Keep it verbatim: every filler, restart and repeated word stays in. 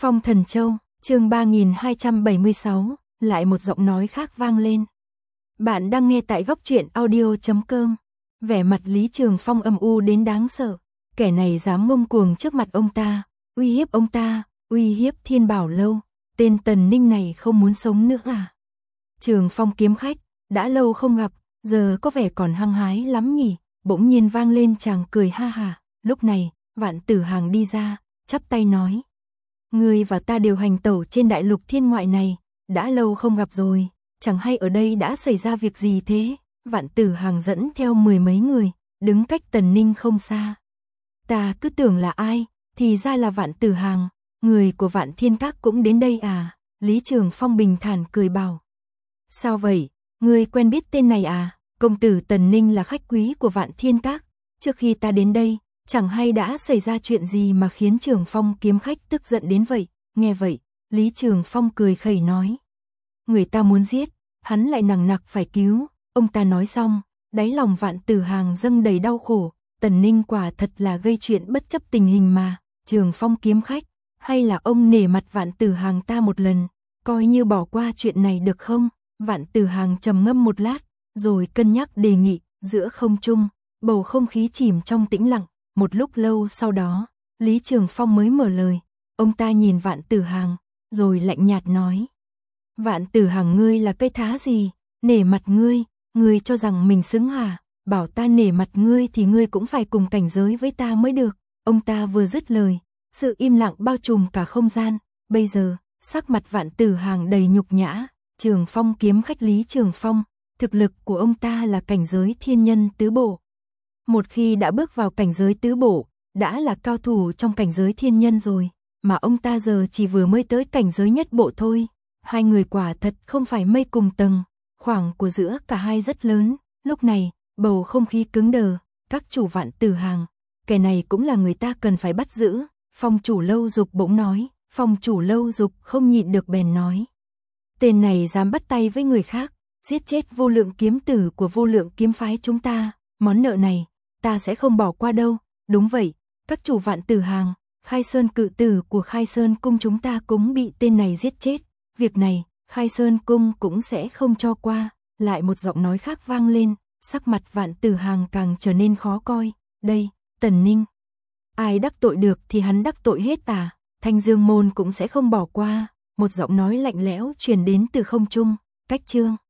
Phong Thần Châu, chương ba nghìn hai trăm bảy mươi sáu, lại một giọng nói khác vang lên. Bạn đang nghe tại góc truyện audio chấm com. Vẻ mặt Lý Trường Phong âm u đến đáng sợ, kẻ này dám ngông cuồng trước mặt ông ta, uy hiếp ông ta, uy hiếp Thiên Bảo Lâu, tên Tần Ninh này không muốn sống nữa à? Trường Phong kiếm khách, đã lâu không gặp, giờ có vẻ còn hăng hái lắm nhỉ? Bỗng nhiên vang lên chàng cười ha hả. Lúc này, Vạn Tử Hàng đi ra, chắp tay nói: Ngươi và ta đều hành tẩu trên đại lục thiên ngoại này, đã lâu không gặp rồi, chẳng hay ở đây đã xảy ra việc gì thế? Vạn Tử Hàng dẫn theo mười mấy người, đứng cách Tần Ninh không xa. Ta cứ tưởng là ai, thì ra là Vạn Tử Hàng, người của Vạn Thiên Các cũng đến đây à? Lý Trường Phong bình thản cười bảo. Sao vậy, ngươi quen biết tên này à? Công tử Tần Ninh là khách quý của Vạn Thiên Các, trước khi ta đến đây, chẳng hay đã xảy ra chuyện gì mà khiến Trường Phong kiếm khách tức giận đến vậy. Nghe vậy, Lý Trường Phong cười khẩy nói: Người ta muốn giết, hắn lại nằng nặc phải cứu. Ông ta nói xong, đáy lòng Vạn Tử Hàng dâng đầy đau khổ. Tần Ninh quả thật là gây chuyện bất chấp tình hình mà. Trường Phong kiếm khách, hay là ông nể mặt Vạn Tử Hàng ta một lần, coi như bỏ qua chuyện này được không? Vạn Tử Hàng trầm ngâm một lát, rồi cân nhắc đề nghị. Giữa không trung, bầu không khí chìm trong tĩnh lặng. Một lúc lâu sau đó, Lý Trường Phong mới mở lời. Ông ta nhìn Vạn Tử Hàng, rồi lạnh nhạt nói: Vạn Tử Hàng, ngươi là cây thá gì? Nể mặt ngươi, ngươi cho rằng mình xứng hả? Bảo ta nể mặt ngươi thì ngươi cũng phải cùng cảnh giới với ta mới được. Ông ta vừa dứt lời, sự im lặng bao trùm cả không gian. Bây giờ, sắc mặt Vạn Tử Hàng đầy nhục nhã. Trường Phong kiếm khách Lý Trường Phong, thực lực của ông ta là cảnh giới thiên nhân tứ bộ. Một khi đã bước vào cảnh giới tứ bộ, đã là cao thủ trong cảnh giới thiên nhân rồi, mà ông ta giờ chỉ vừa mới tới cảnh giới nhất bộ thôi. Hai người quả thật không phải mây cùng tầng, khoảng của giữa cả hai rất lớn. Lúc này, bầu không khí cứng đờ. Các chủ Vạn Tử Hàng, kẻ này cũng là người ta cần phải bắt giữ. Phong chủ Lâu Dục bỗng nói. Phong chủ Lâu Dục không nhịn được bèn nói: Tên này dám bắt tay với người khác, giết chết vô lượng kiếm tử của vô lượng kiếm phái chúng ta, món nợ này ta sẽ không bỏ qua đâu. Đúng vậy, các chủ Vạn Tử Hàng, Khai Sơn cự tử của Khai Sơn cung chúng ta cũng bị tên này giết chết, việc này Khai Sơn cung cũng sẽ không cho qua. Lại một giọng nói khác vang lên, sắc mặt Vạn Tử Hàng càng trở nên khó coi. Đây, Tần Ninh, ai đắc tội được thì hắn đắc tội hết à? Thanh Dương môn cũng sẽ không bỏ qua. Một giọng nói lạnh lẽo truyền đến từ không trung. Cách chương